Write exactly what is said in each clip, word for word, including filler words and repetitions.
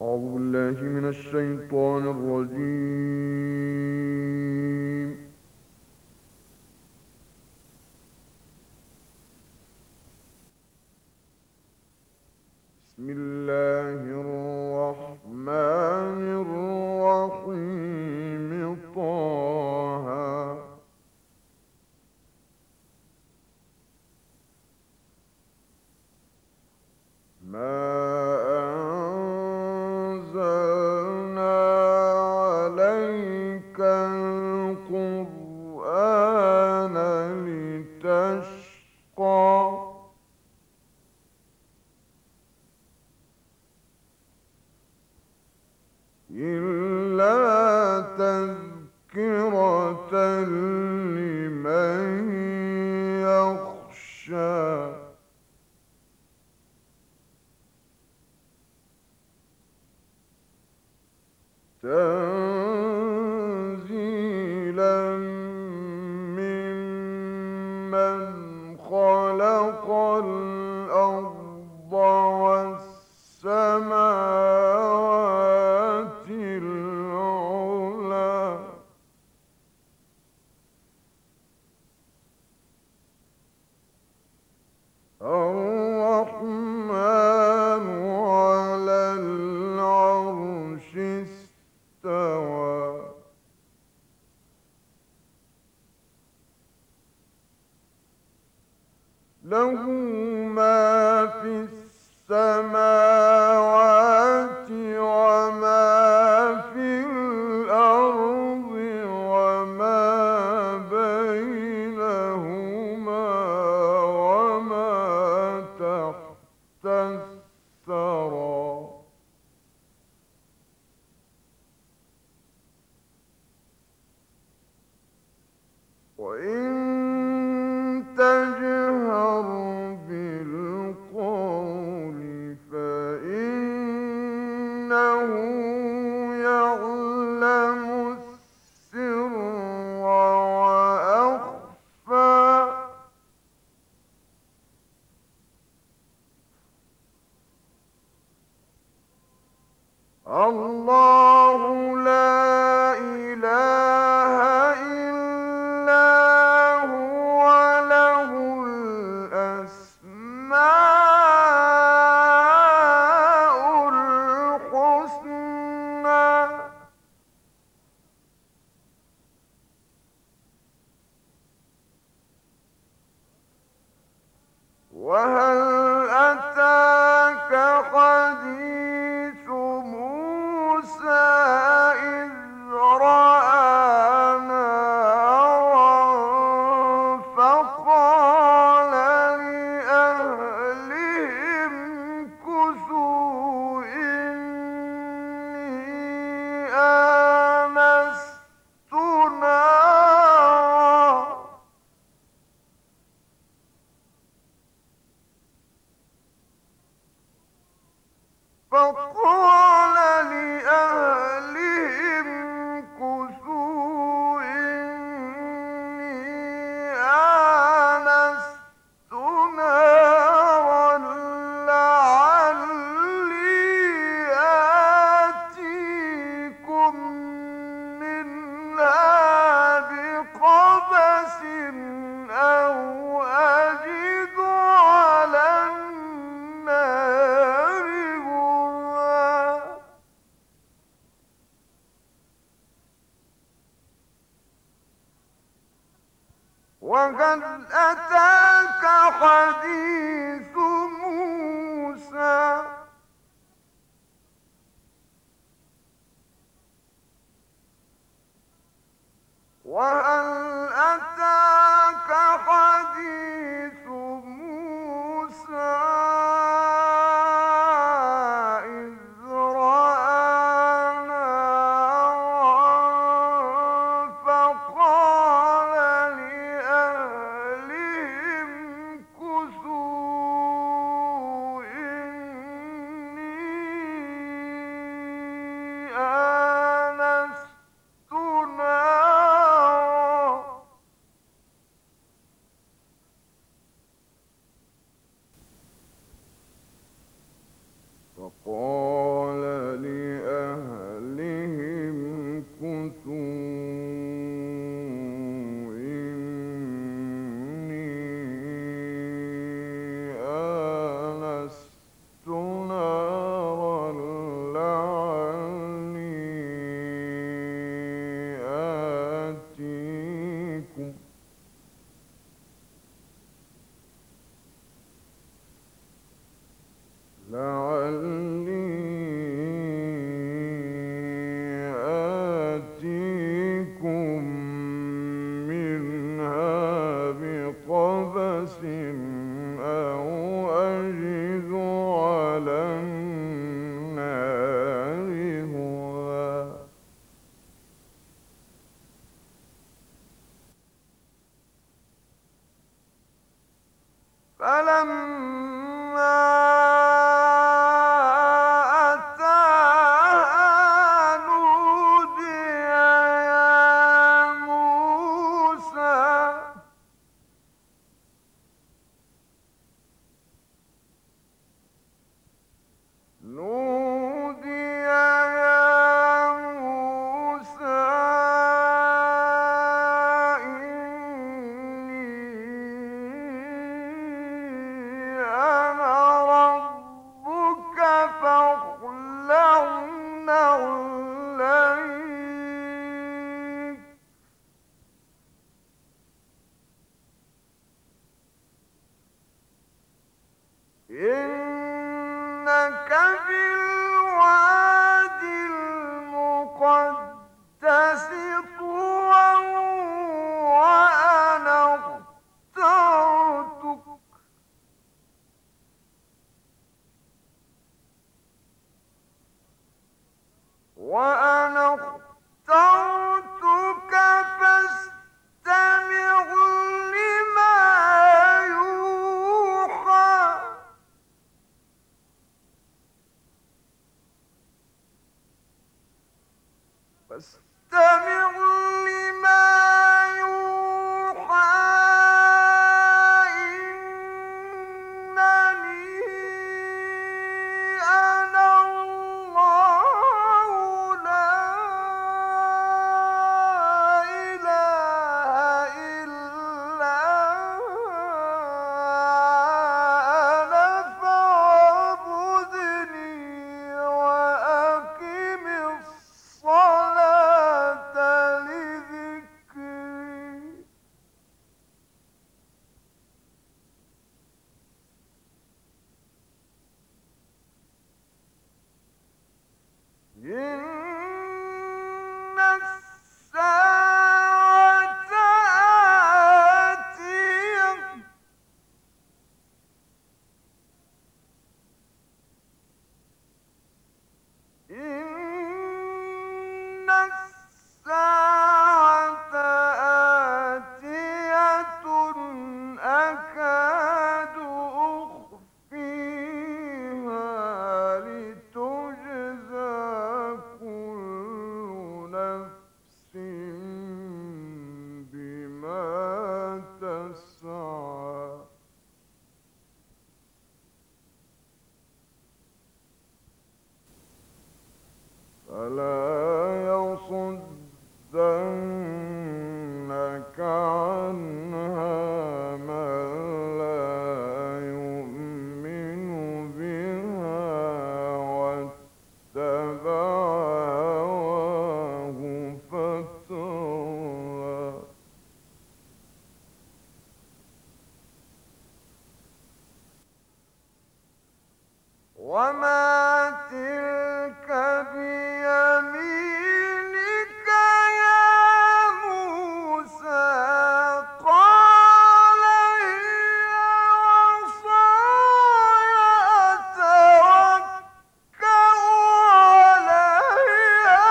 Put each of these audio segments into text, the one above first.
أعوذ بالله من الشيطان الرجيم. بسم الله الرحمن الرحيم. طه. ما أنزلنا عليك القرآن لتشقى إلا تذكرة لمن يخشى. تنزيلا ممن خلق الأرض والسماوات العلى. الرحمن على العرش استوى. له ما في السماوات وما في الأرض وما بينهما وما تحت الثرى. وإن تجهر بالقول فإنه يعلم السر وأخفى. الله لا إله إلا هو له الأسماء الحسنى. وهل أتاك حديث موسى إذ رأى نارا فقال لأهلهم كثوا إني آنست نارا. فقال لأهلهم كثوا إني آنست نارا لعلي آتيكم منها بقبس أو أجد على النار هدى. وهل أتاك حديث موسى وهل أتاك حديث موسى إذ رأى نارا فقال لأهلهم كثوا إني آنست نارا. فقال لعلي آتيكم منها بقبس أو أجد على النار هدى. فلما أتاها نودي يا موسى. نودي يا موسى إني أنا ربك فاخلع نعليك. إنك بالواد المقدس طوى وأنا اخترتك وأنا اخترتك فاستمع لما يوحى. فاستمع لما يوحى إنني أنا الله لا إله إلا أنا فاعبدني وأقم الصلاة لذكري. إن الساعة آتية إن الساعة آتية أكاد أخفيها لتجزى كل نفس بما تسعى. فلا يصدنك عنها من لا يؤمن بها واتبع هواه فتردى. وما تلك بيمينك يا موسى. قال هي عصاي أتوكأ عليها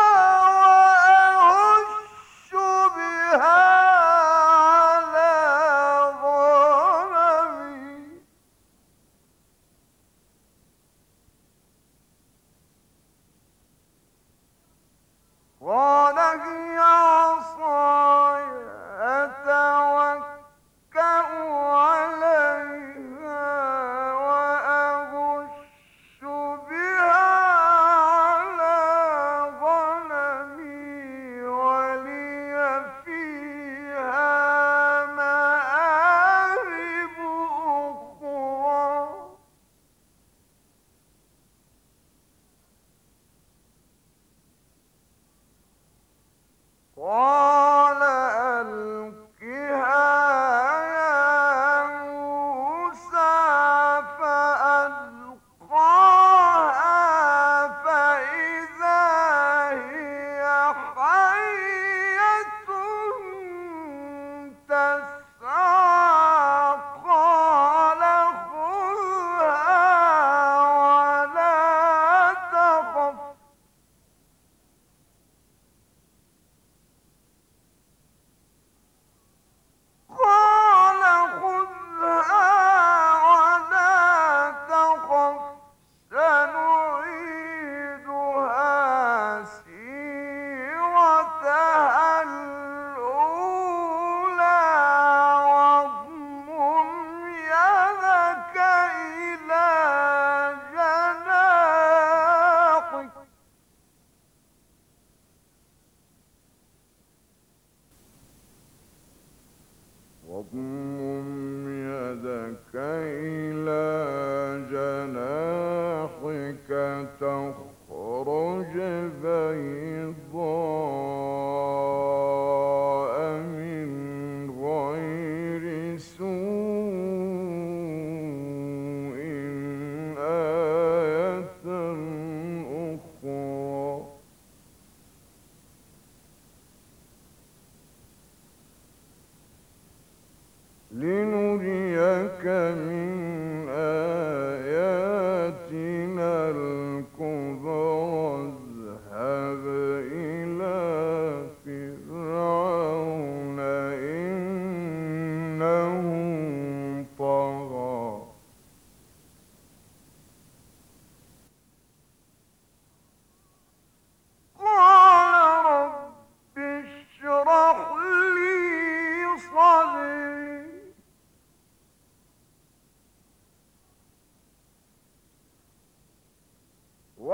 وأهش بها على ظهري.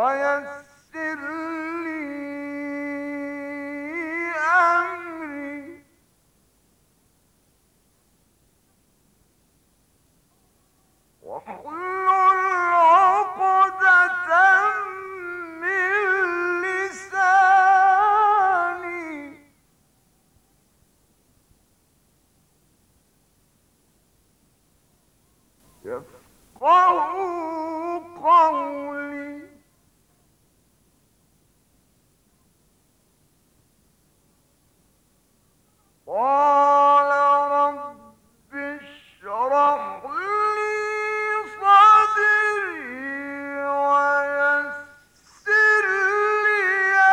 ويسر لي أمري واحلل عقدة من لساني يفقهوا قولي. قال رب اشرح لي صدري ويسر لي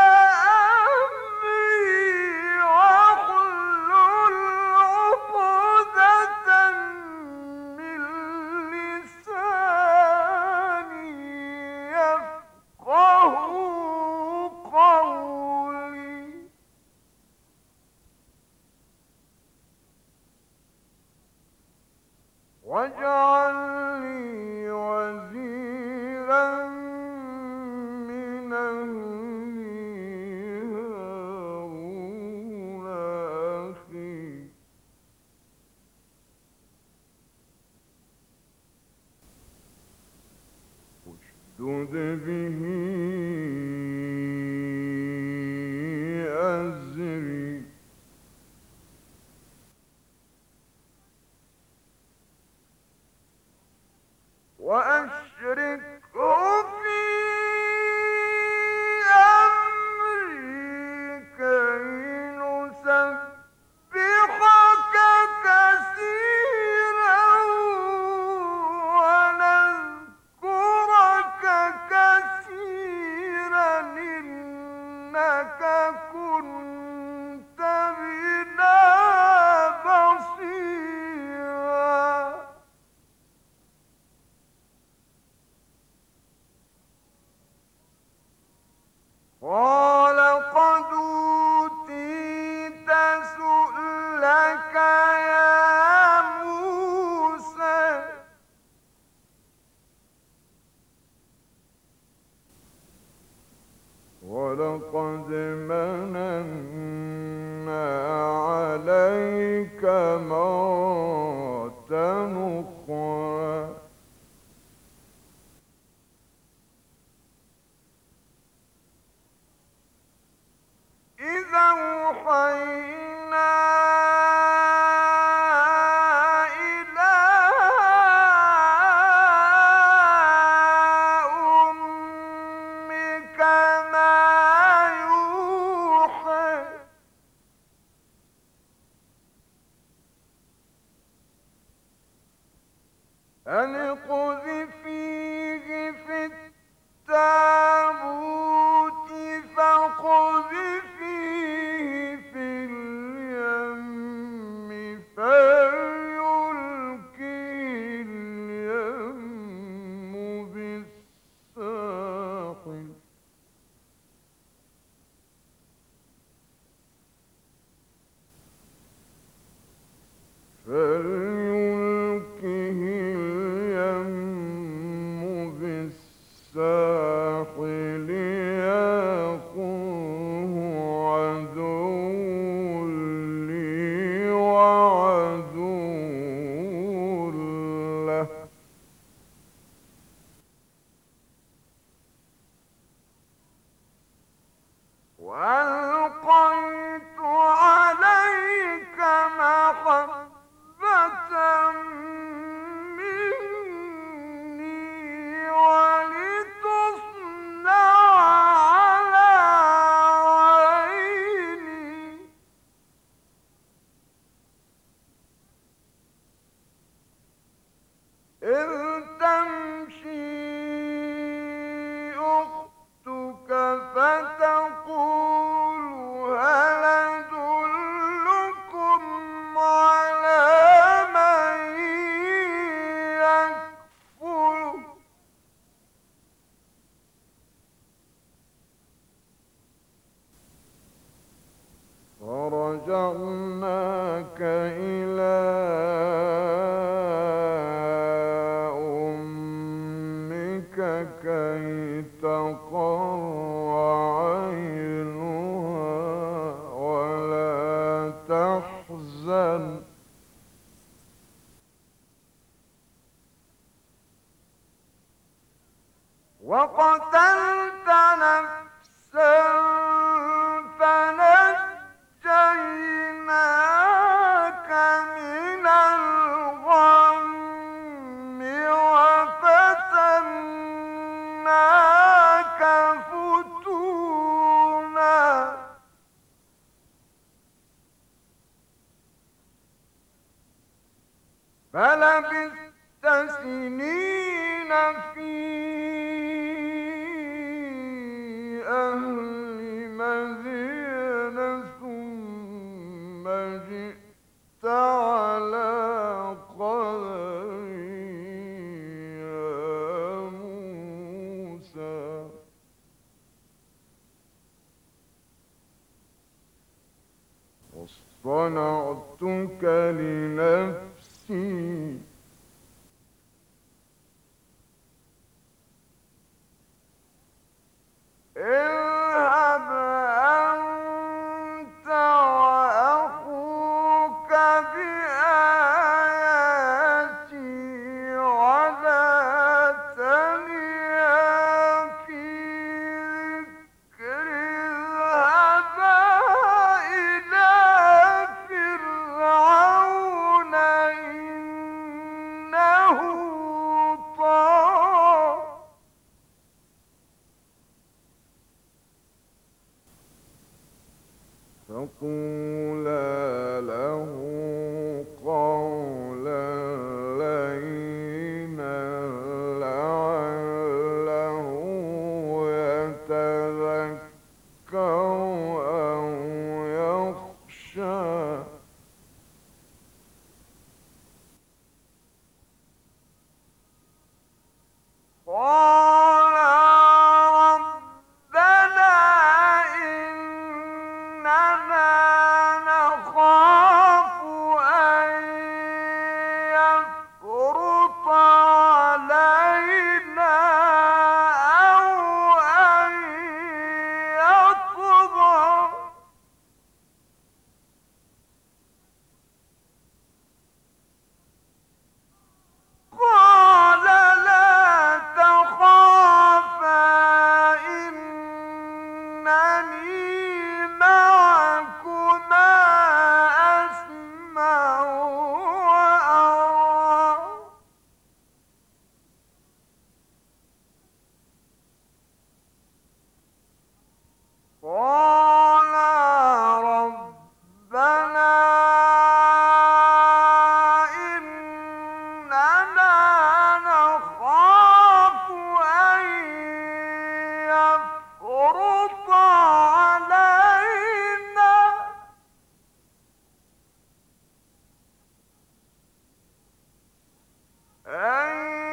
أمري واحلل عقدة من لساني يفقهوا قولي. واجعل لي وزيرا من أهلي هارون أخي اشدد به أزري وأشركه في أمري كي نسبحك كثيرا ونذكرك كثيرا إنك كنت بنا بصيرا. قال قد أوتيت سؤلك يا موسى ولقد مننا عليك مرة أخرى إذا أوحينا إلى أمك ما يوحى أن اقذفيه في التابوت فاقذفيه في اليم فليلقه اليم بالساحل فليلقه اليم بالساحل يأخذه عدو لي وعدو له وألقيت عليك محبة مني ولتصنع على عيني إذ تمشي أختك فتقول كي تقر عينها ولا تحزن وقتلت نفسا فنجيناك من الغم وفتناك فتونا فلبثت سنين في أهل مدين ثم جئت على قدر يا موسى واصطنعتك لنفسي اذهب أنت وأخوك بآياتي ولا تنيا في ذكري اذهبا إلى فرعون إنه طغى فقولا له قولا لينا لعله يتذكر أو يخشى قال ربنا إننا نخاف أن يفرط علينا أو أن يطغى قال لا تخافا إنني معكما أسمع وأرى قالا ربنا إننا نخاف أن يفرط علينا أن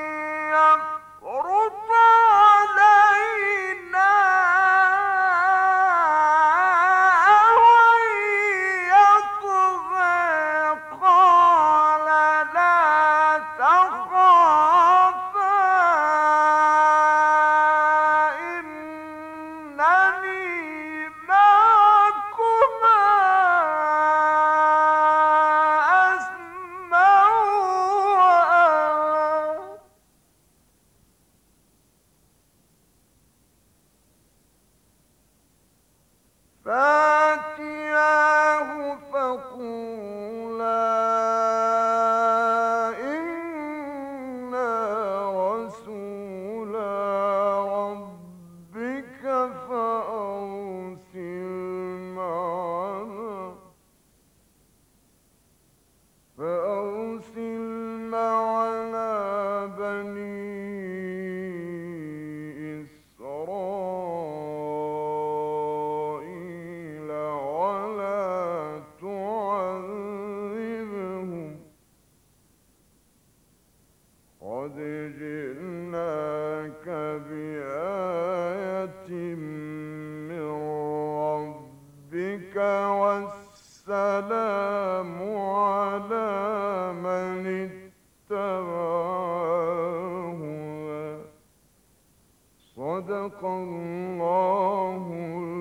يفرط علينا أو أن يطغى قال لا تخافا إنني معكما أسمع وأرى فاتياه فقولا إنا رسولا ربك فأرسل معنا فأرسل معنا بني إسرائيل ولا تعذبهم قد جئناك بآية من ربك والسلام على من اتبع الهدى صدق الله